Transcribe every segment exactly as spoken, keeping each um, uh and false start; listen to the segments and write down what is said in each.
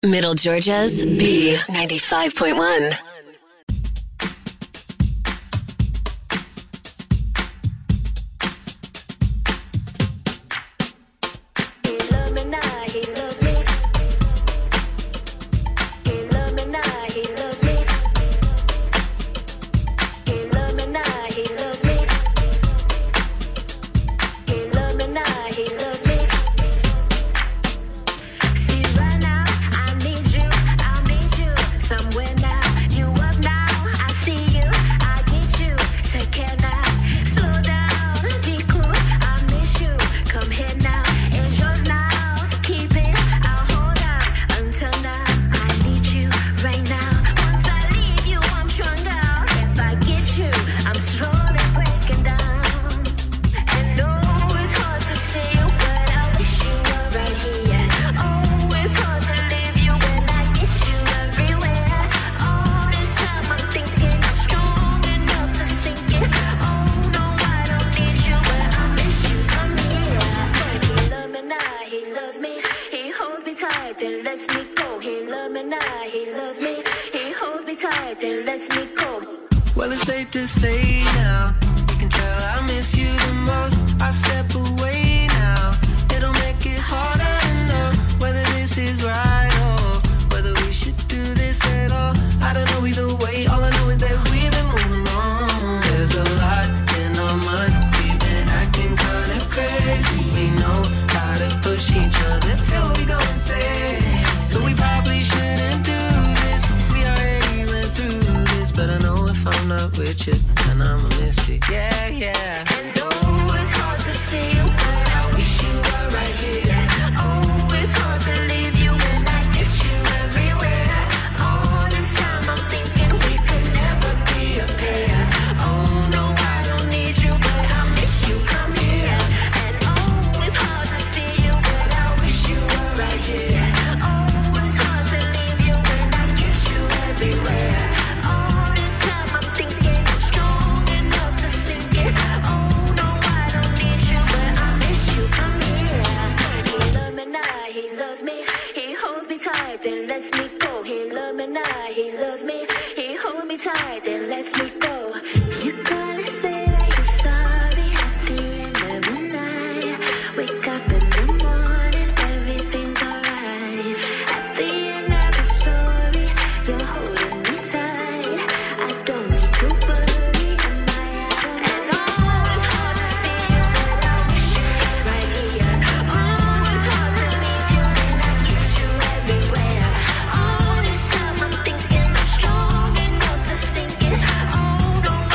Middle Georgia's B ninety-five point one. Well, it's safe to say now, you can tell I miss you the most. I step away now, it'll make it harder to know whether this is right or whether we should do this at all. I don't know either way, all I know is that we've been moving on. There's a lot in our minds, we've been acting kind of crazy. We know how to push each other till we go insane. So we probably shouldn't do this, we already went through this. But I know if I'm not with you, then I'ma miss it, yeah, yeah. And oh, it's hard to see you, but I wish you were right here. Oh, it's hard to leave you when I miss you everywhere. All this time I'm thinking we could never be a pair. Oh, no, I don't need you, but I miss you, come here. And oh, it's hard to see you, but I wish you were right here. Oh, it's hard to leave you when I get you everywhere. Then lets me go. He loves me now. He loves me. He holds me tight. Then lets me go. You gotta say that you're sorry at the end of the night. Wake up in the morning, everything's alright. At the end of the story, you're holding me tight. I don't need to worry. Am I out? And oh, it's hard to see you, but I wish you were right here. Oh, it's hard to leave you when I get you everywhere. All this time I'm thinking I'm strong enough to sink it. Oh, no,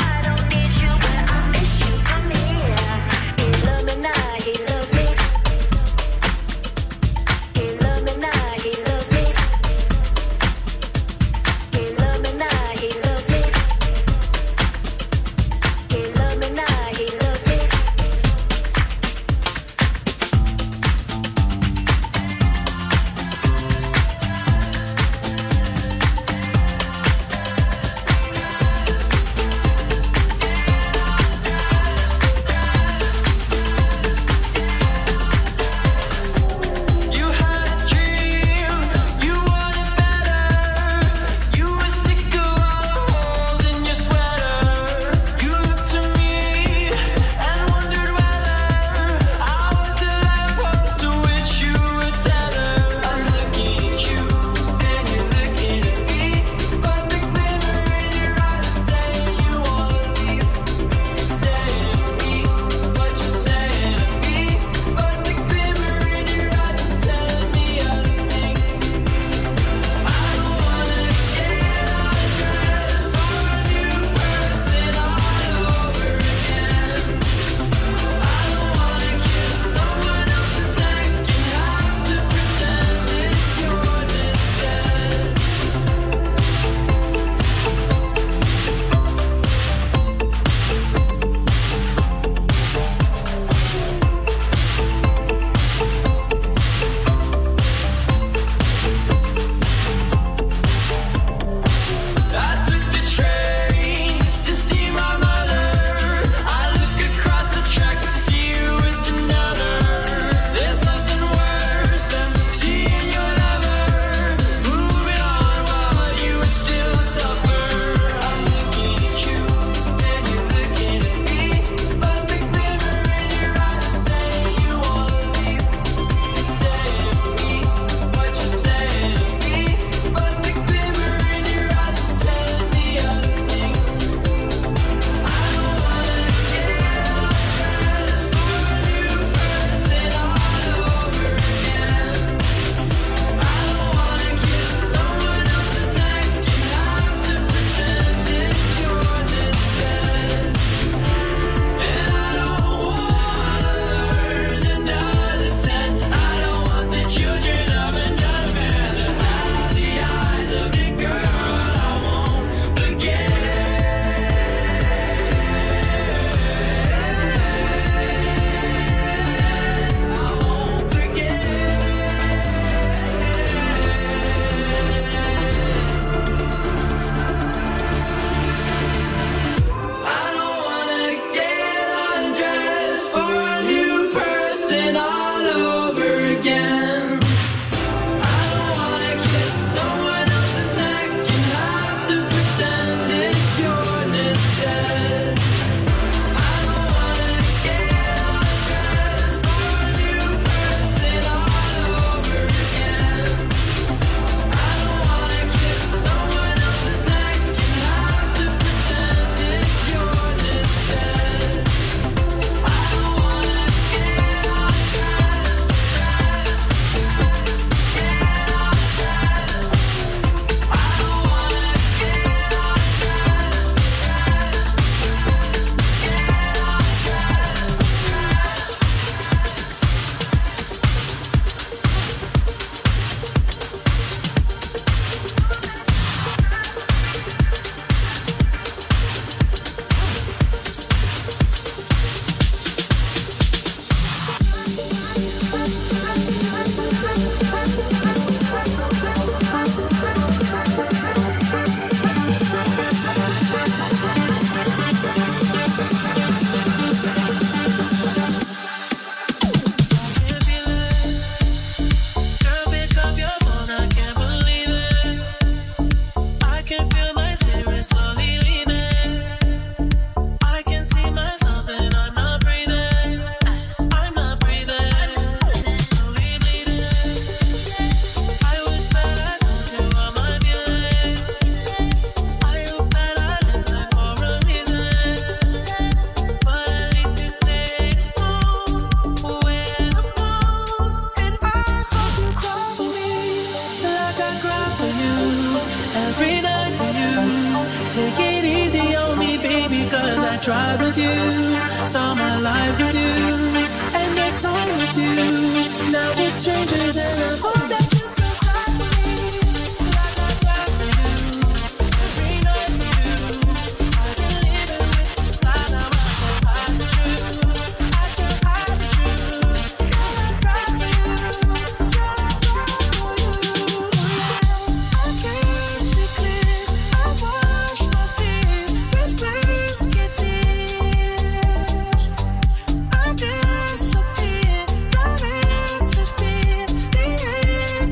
every night for you. Take it easy on me, baby, cause I tried with you. Saw my life with you, and I've time with you. Now we're strangers and I hope that you still cry for me. Like I cry for you, every night for you. I've been living with this lie, now I can't hide the truth. I can't hide the truth. Girl, I cry for you, girl, I cry for you. I can't see clear, I wash my feet with whiskey tears. I disappear, don't interfere. The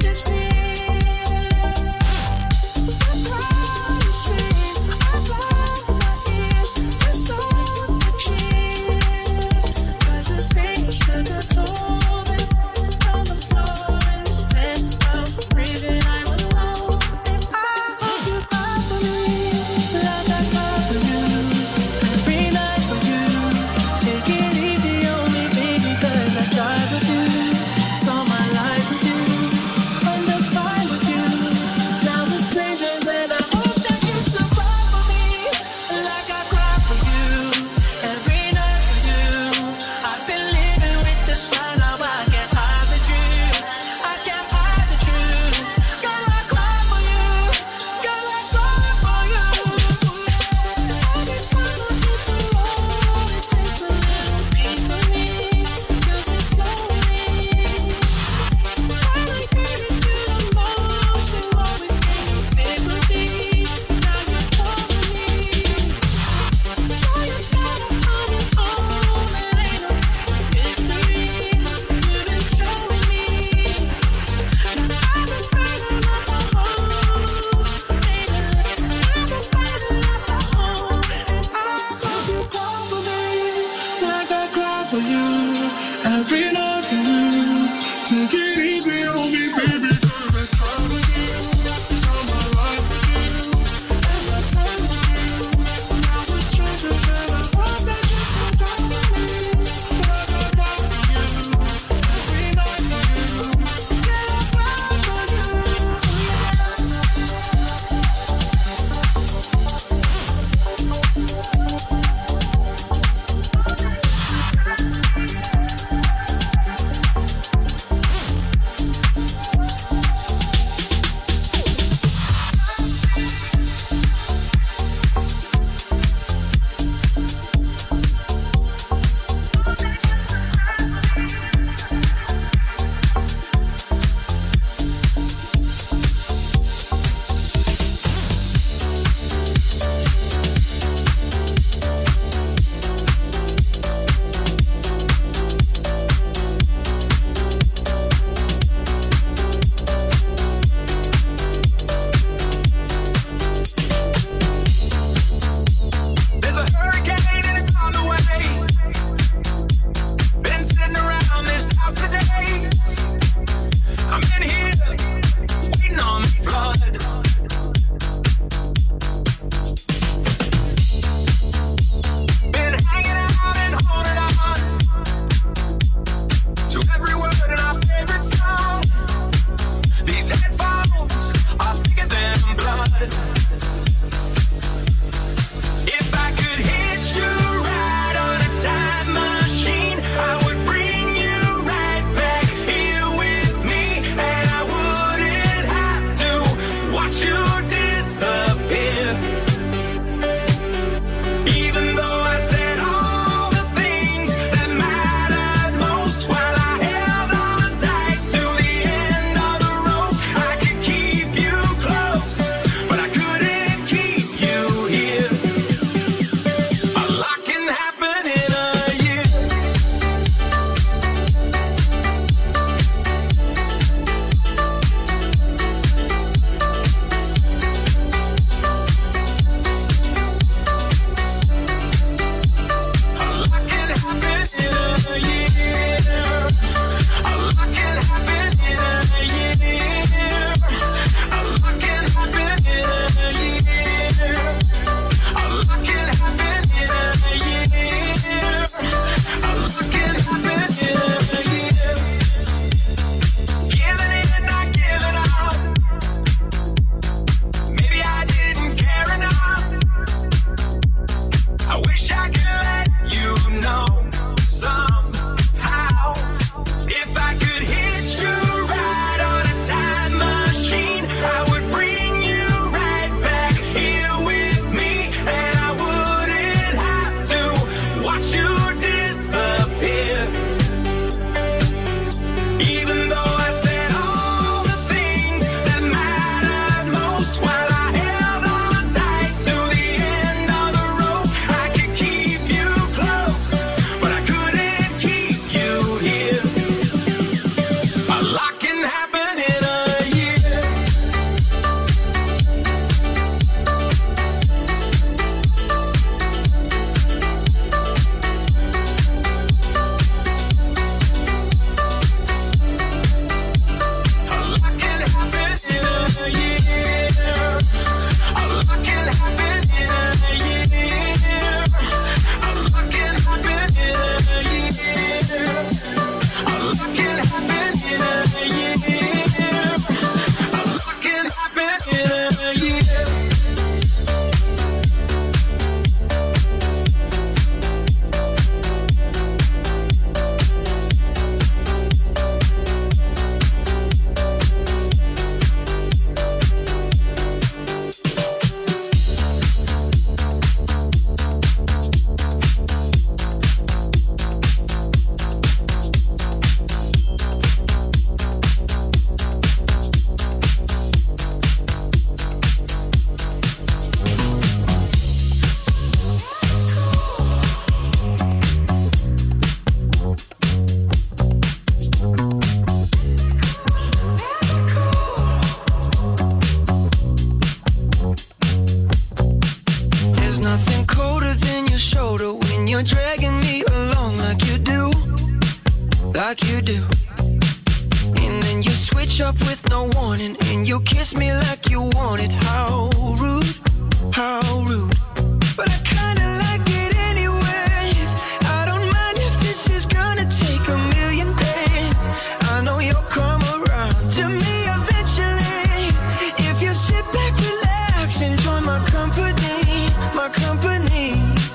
kiss me like you want it. How rude, how rude. But I kinda like it anyways. I don't mind if this is gonna take a million days. I know you'll come around to me eventually. If you sit back, relax, enjoy my company, my company.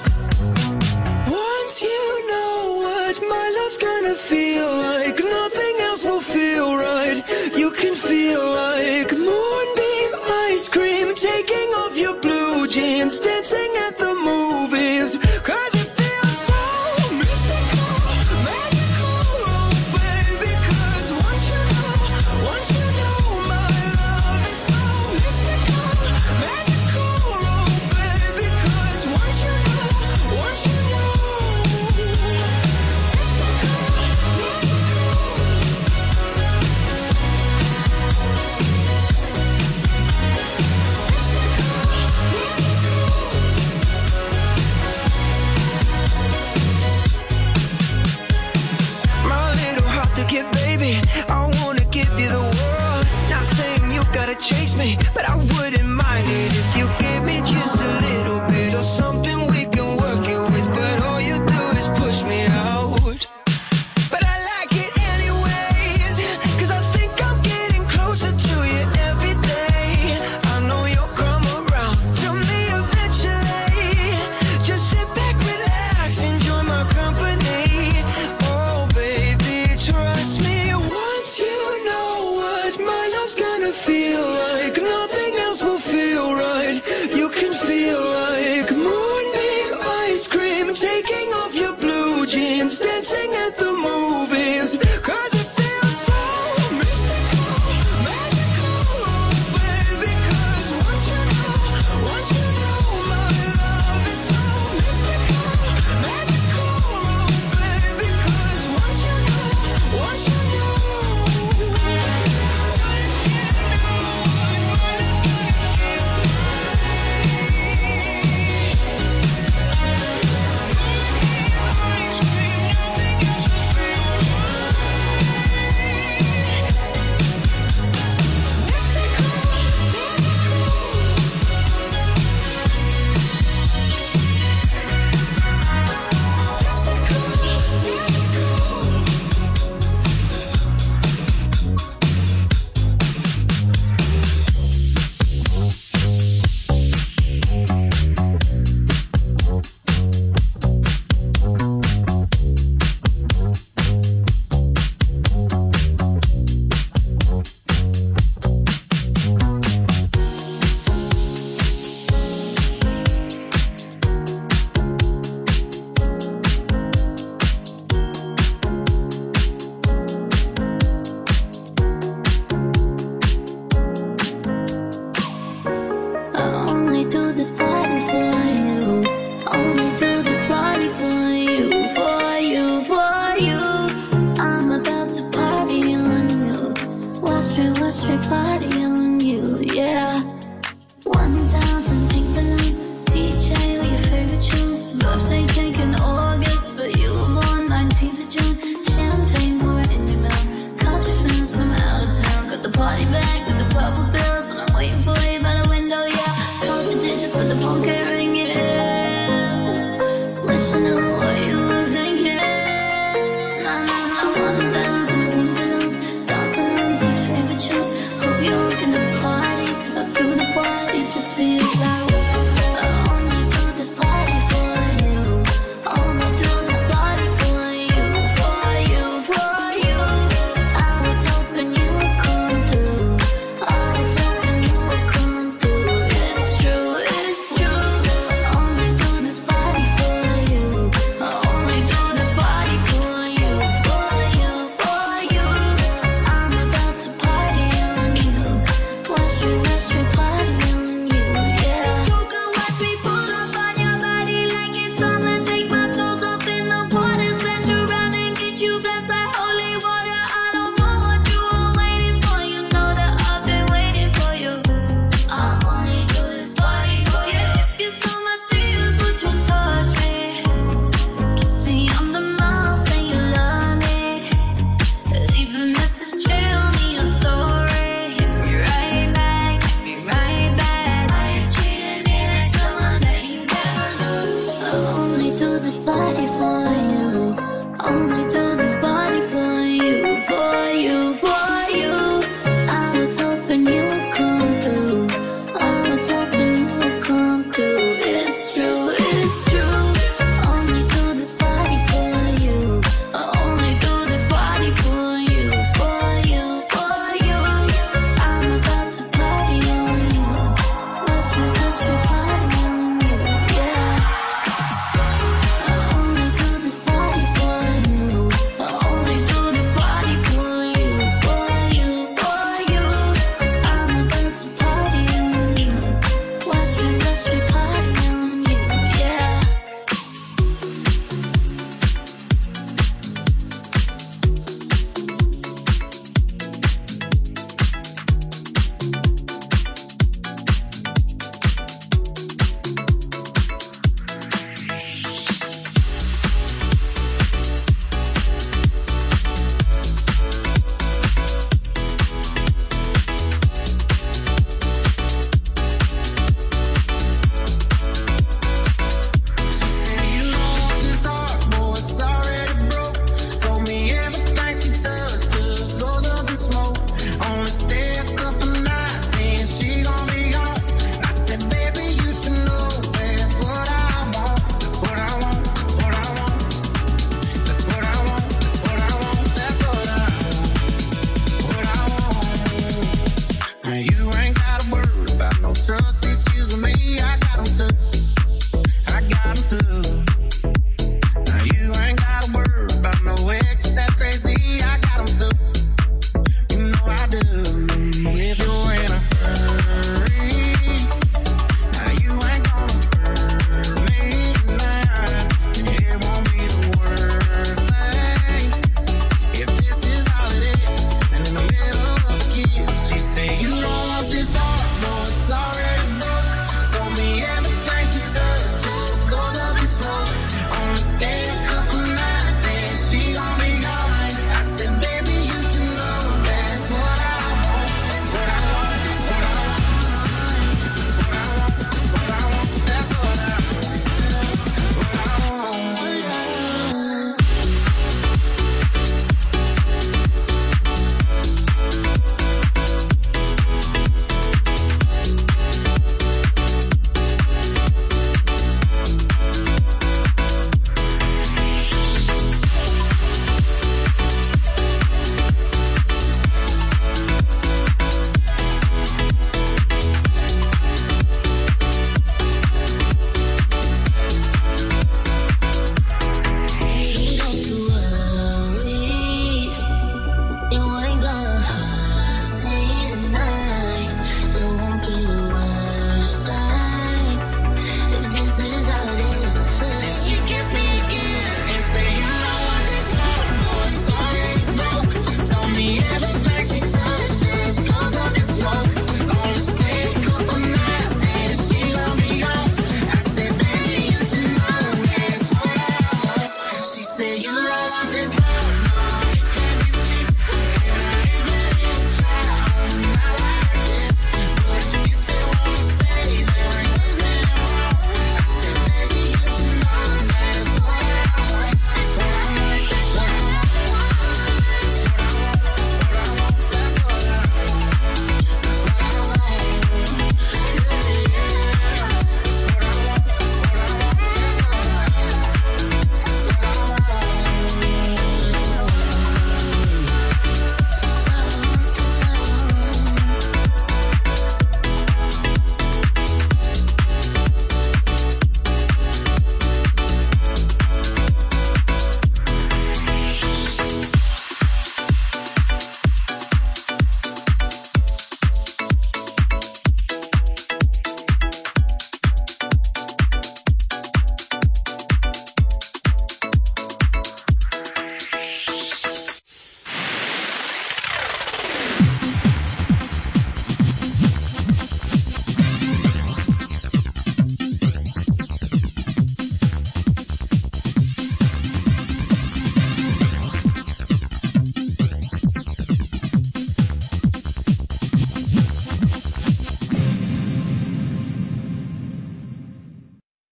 Once you know what my love's gonna feel like, nothing else will feel right. You can feel like moonbeam ice cream taking off your blue jeans.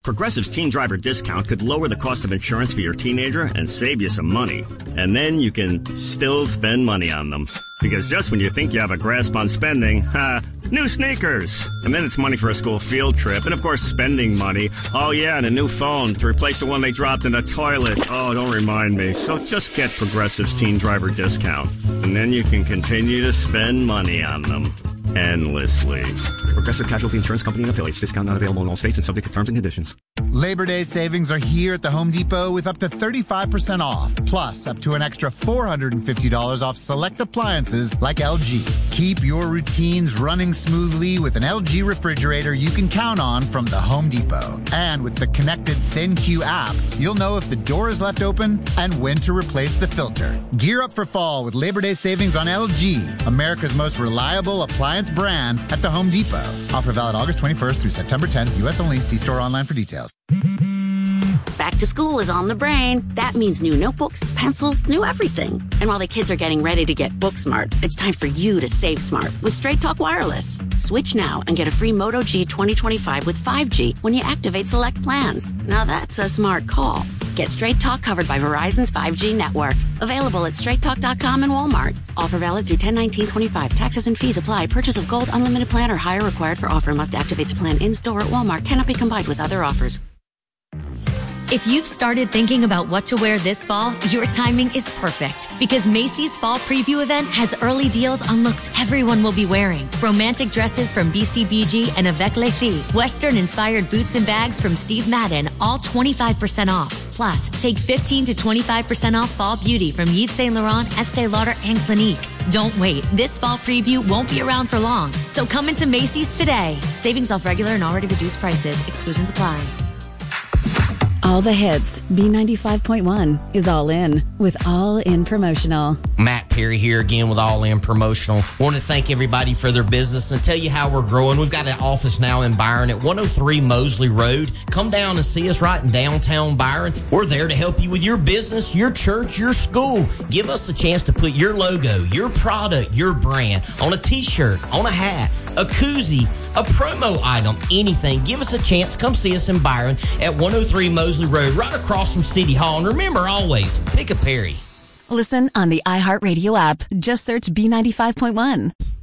Progressive's Teen Driver discount could lower the cost of insurance for your teenager and save you some money. And then you can still spend money on them. Because just when you think you have a grasp on spending, ha, new sneakers. And then it's money for a school field trip. And of course, spending money. Oh yeah, and a new phone to replace the one they dropped in the toilet. Oh, don't remind me. So just get Progressive's Teen Driver discount. And then you can continue to spend money on them. Endlessly. Progressive Casualty Insurance Company and affiliates. Discount not available in all states and subject to terms and conditions. Labor Day savings are here at the Home Depot with up to thirty-five percent off, plus up to an extra four hundred fifty dollars off select appliances like L G. Keep your routines running smoothly with an L G refrigerator you can count on from the Home Depot. And with the connected ThinQ app, you'll know if the door is left open and when to replace the filter. Gear up for fall with Labor Day savings on L G, America's most reliable appliance brand at the Home Depot. Offer valid August twenty-first through September tenth, U S only. See store online for details. Back to school is on the brain. That means new notebooks, pencils, new everything. And while the kids are getting ready to get book smart, it's time for you to save smart with Straight Talk Wireless. Switch now and get a free Moto G twenty twenty-five with five G when you activate select plans. Now that's a smart call. Get Straight Talk covered by Verizon's five G network. Available at straight talk dot com and Walmart. Offer valid through ten nineteen twenty-five. Taxes and fees apply. Purchase of Gold Unlimited plan or higher required for offer. Must activate the plan in-store at Walmart. Cannot be combined with other offers. If you've started thinking about what to wear this fall, your timing is perfect because Macy's Fall Preview event has early deals on looks everyone will be wearing. Romantic dresses from B C B G and Avec Les Filles. Western-inspired boots and bags from Steve Madden, all twenty-five percent off. Plus, take fifteen to twenty-five percent off fall beauty from Yves Saint Laurent, Estee Lauder, and Clinique. Don't wait. This fall preview won't be around for long. So come into Macy's today. Savings off regular and already reduced prices. Exclusions apply. All the hits. B ninety-five point one is all in with All In Promotional. Matt Perry here again with All In Promotional. Want to thank everybody for their business and tell you how we're growing. We've got an office now in Byron at one oh three Mosley Road. Come down and see us right in downtown Byron. We're there to help you with your business, your church, your school. Give us a chance to put your logo, your product, your brand on a t-shirt, on a hat, a koozie, a promo item, anything. Give us a chance. Come see us in Byron at one oh three Mosley Road, right across from City Hall. And remember, always, pick a Perry. Listen on the iHeartRadio app. Just search B ninety-five point one.